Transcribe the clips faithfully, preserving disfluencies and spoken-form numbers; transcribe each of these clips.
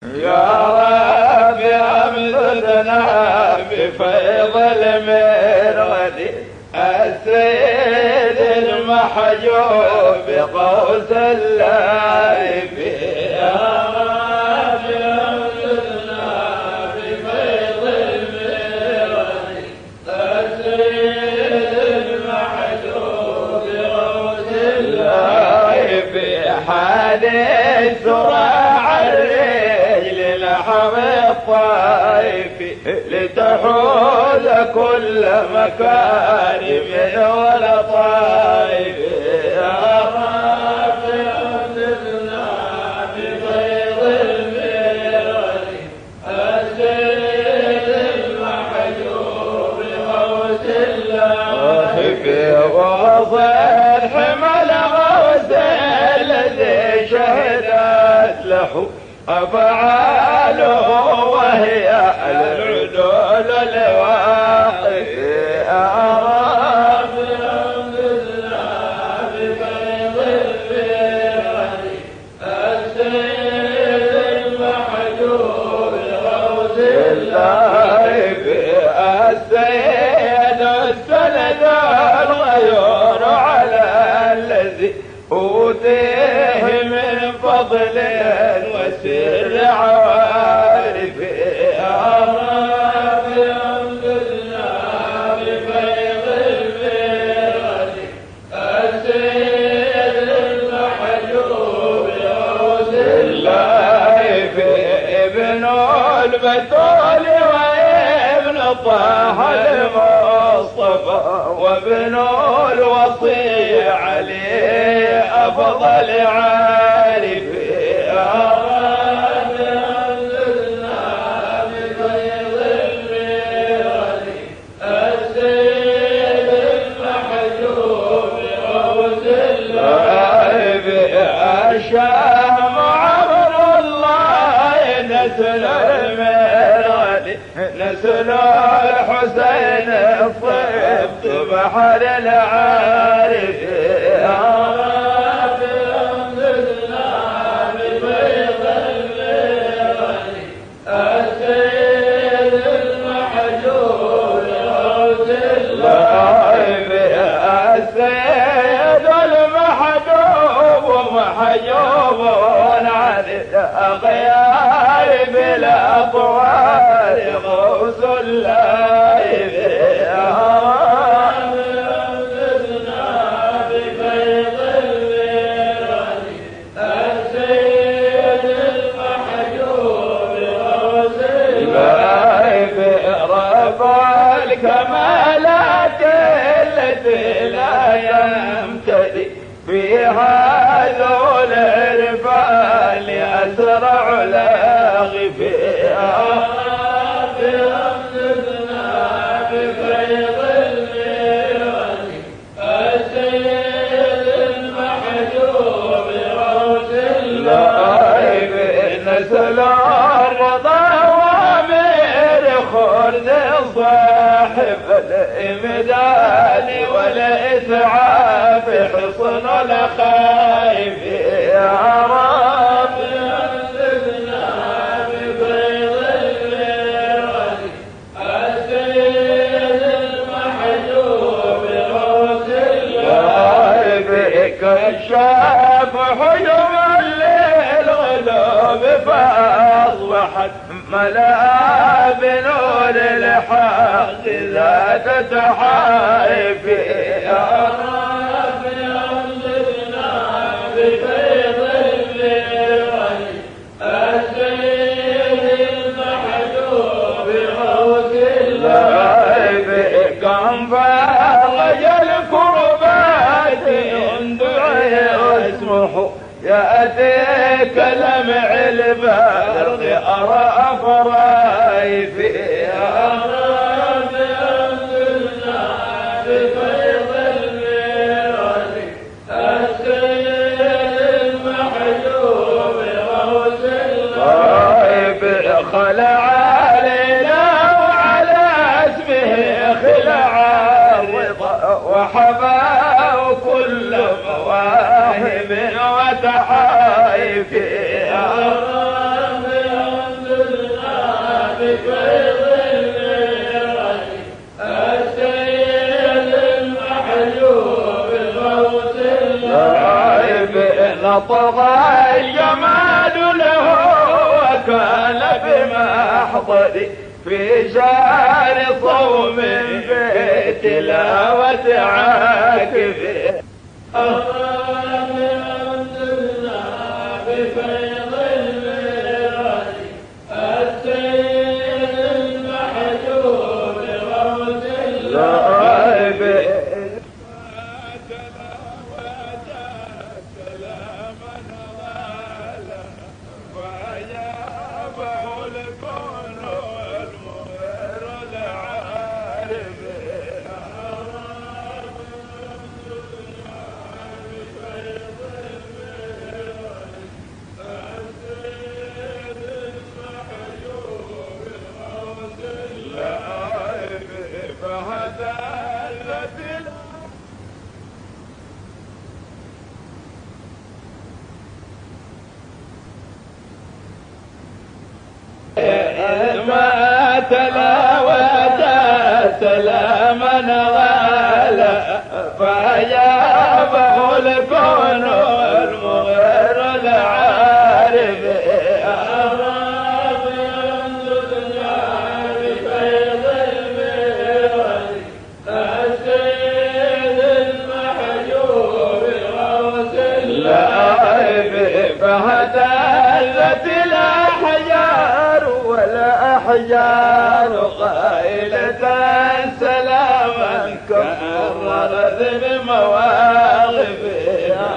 يا رب أمددنا بفيض المرغد السيد المحجوب بقوس اللائف. يا رب أمددنا بفيض المرغد السيد المحجوب بقوس اللائف. حديث راع الرجل لحم الطائف لتحوز كل مكان من ولطائف. يا رب أمددنا بفيض المرغد السيد المحجوب بغوث اللائف. وصل حمل غوث الذي شهدت له أفعاله وهي العدول الواقف. يا رب أمددنا بفيض المرغد السيد المحجوب بغوث اللائف. السيد السند الغيور على الذي أوتيه من فضل وسر عوارف. يا رب أمددنا بفيض المرغد السيد المحجوب بغوث اللائف. ابن البتول وابن طه المصطفى وابن الوصي علي أفضل عارف. يا رب أمددنا بفيض المرغد السيد المحجوب بغوث اللائف. الشام عمر الله نسل المرغد نسل الحسين الصبت بحر العارف. يا رب أمددنا بفيض المرغد السيد المحجوب بغوث اللائف. السيد المحجوب محجوب عن الأغيار بالأطوار غوث اللائف. يا رب أمددنا بفيض المرغد السيد المحجوب بغوث اللائف. رفع الكمالات التي لا يمتدي فيها ذو العرفان أسرع لاغف. يا رب أمددنا بفيض المرغد السيد المحجوب بغوث اللائف. نسل الرضا وامير خلد صاحب الإمداد والإسعاف حصن الخائف. يا رب أمددنا بفيض المرغد السيد المحجوب بغوث اللائف. كشاف حجب الليل غلوب فأصبحت ملا بنور الحق ذات تحائف. يا رب أمددنا بفيض المرغد السيد المحجوب بغوث اللائف. كم فرج الكربات إن دعي واسمه يأتيك لمع البرق أرى فرايف. يا رب أمددنا بفيض المرغد السيد المحجوب بغوث اللائف. خلع علينا وعلى اسمه خلع الرضا وحباه كل مواهب وتحائف. يا رب طغى الجمال له وكان بمحضر في شهر صوم في تلاوة عاكف ما تلاوت سلاما غالا فأجابه الكون المغير العارف فهتزت الأحجار والأحجار قائلة سلاما كررت بمواقفها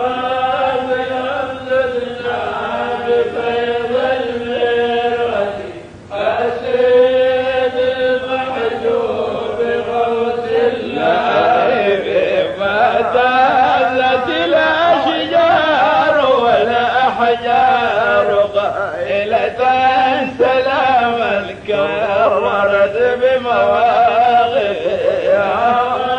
الأحجار قائلة سلاما كررت بمواقفها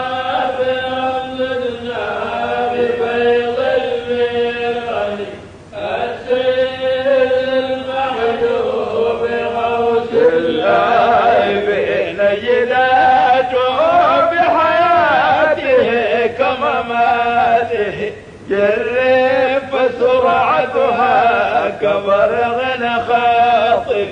بفيض الميران السيد المحجوب غوث الله بنجداته بحياته كمماته جرب سرعتها كبرغ خاطف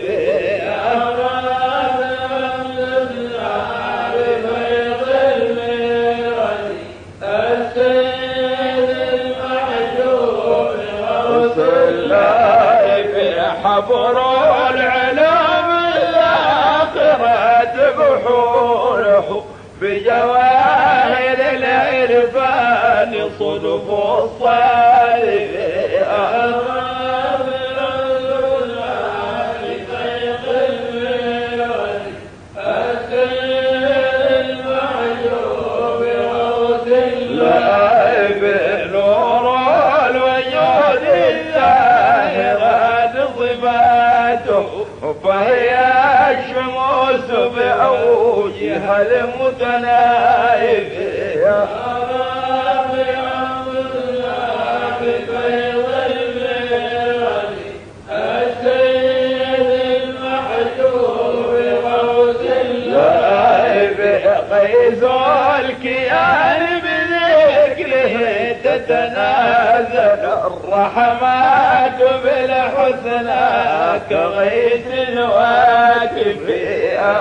بفيض الميران السيد المحجوب غوث الله حبر العلوم الآخرة بحوره بجواهر العرفان صدف الصالح نور الوجود الزاهرات صفاته فهي الشموس بأوجها المتنايف يا بفيض الميران السيد المحجوب غوث الله قيس الكيان بذكره تتنازل الرحمات بالحسنى كغيث الواكب يا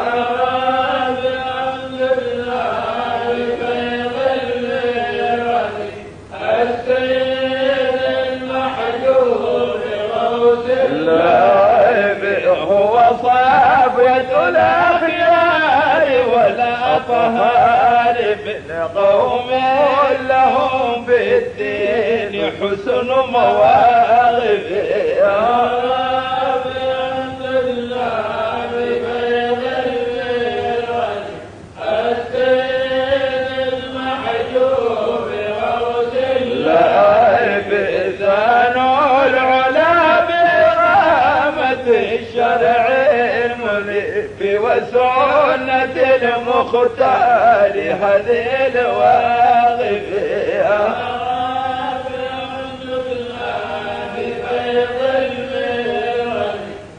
هو صافية الأخيار والأطهار من قوم لهم في الدين حسن مواقف يا رب الحمد لله بفيض الميران السيد المحجوب غوث الله بإذان العلا برحمة الشرع المنيف وسنة المختار هذه الواقف يا رب الحمد لله بفيض الميران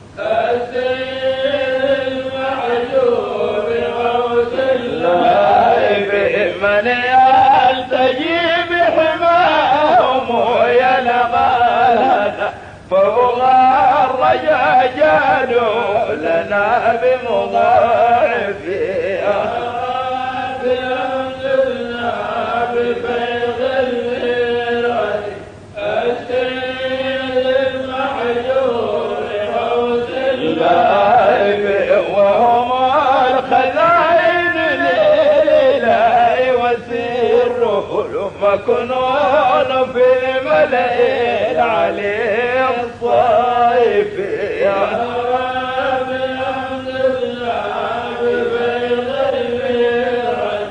السيد المحجوب غوث الله بمن يلتجي بحماهم يلقى أنزلنا بمضاعفي أنزلنا بفيض الميراد السيد المحجور غوث الغائب وهم الخزائن لله وسره المكنون في ملأ العلي الصيف يا رب أنزلنا بفيض الميراد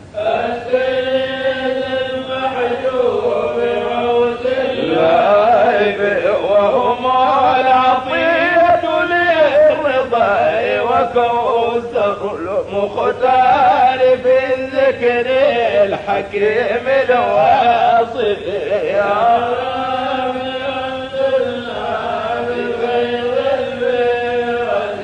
السيد المحجوب غوث الغائب وهم العطية للرضا وكوثر المختار في الذكر الحكيم الواصف يا رب أنزلنا بفيض الميراد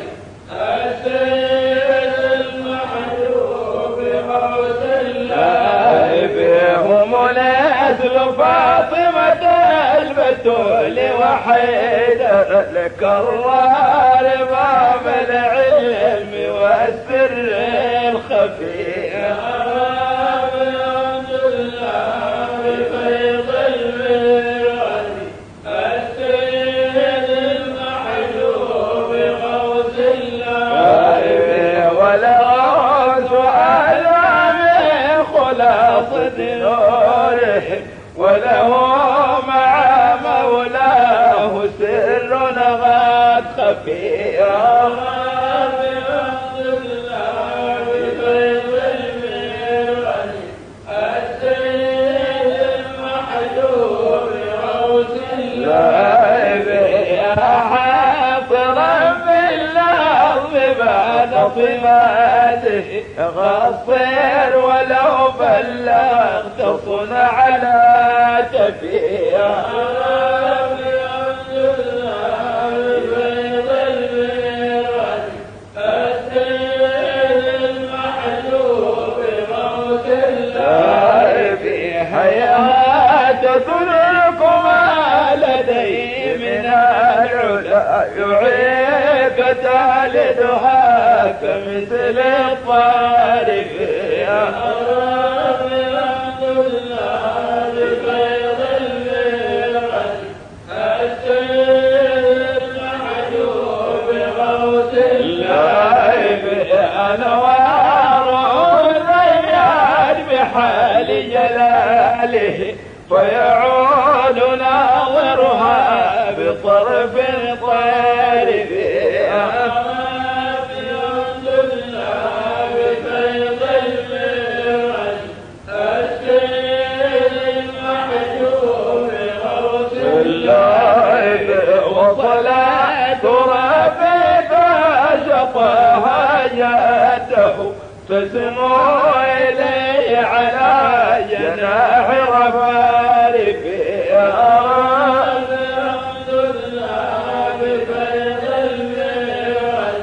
السيد المحجوب غوث الغائب هم نسل فاطمة البتول وحيدر الكرار باب العلم والسر الخفي يا رب أنزلنا بفيض الميراد السيد المحجوب غوث الغائب والغوث أعلى من خلاصة نوره وله مع مولاه سر غاد خفي يا رب أنزلنا بفيض الميراد السيد المحجوب غوث الغائب يا حاضرا في الأرض بعد طماته غصير ولو بلغت صنع على كفي يا رب أنزلنا بفيض الميراد السيد المحجوب غوث الغائب حياة تدركما لدي من العلا يعيك تالدها كمثل الطارق يا رب أنزلنا بفيض الميراد السيد المحجوب غوث الغائب أنوار الريان بحال جلاله فيعود ناظرها بطرف طارق يا رب أنزلنا بفيض الميراد السيد المحجوب غوث الغائب وصلاة ربك شقاها جاته تسمو إليه على جناح رفارف يا رب أنزلنا بفيض الميراد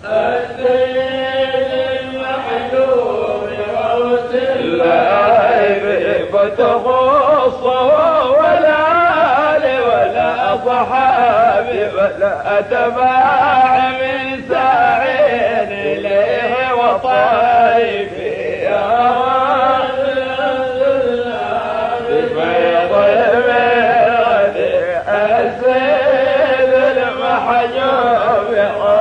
السيد المحجوب غوث الغائب فتخصه ولا آل ولا أصحاب ولا أتباع من ساعين إليه وطائف يا رب أنزلنا بفيض الميراد السيد المحجوب